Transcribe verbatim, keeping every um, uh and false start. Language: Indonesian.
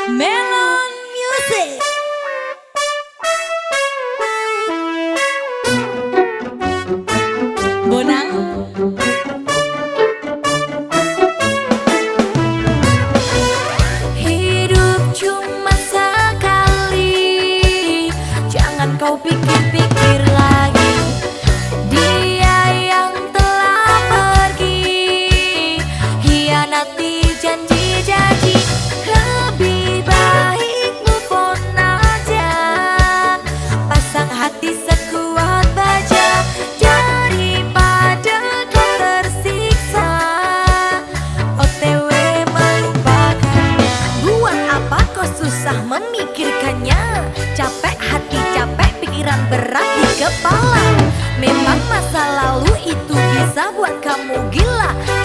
Melon Music. Bonang. Hidup cuma sekali, jangan kau pikir-pikir lagi. Dia yang telah pergi, hianati janji-janji. Lebih baik move on aja, pasang hati sekuat baja, daripada kau tersiksa O T W melupakannya. Buat apa kau susah memikirkannya? Capek hati, capek pikiran, berat di kepala. Memang masa lalu itu bisa buat kamu gila.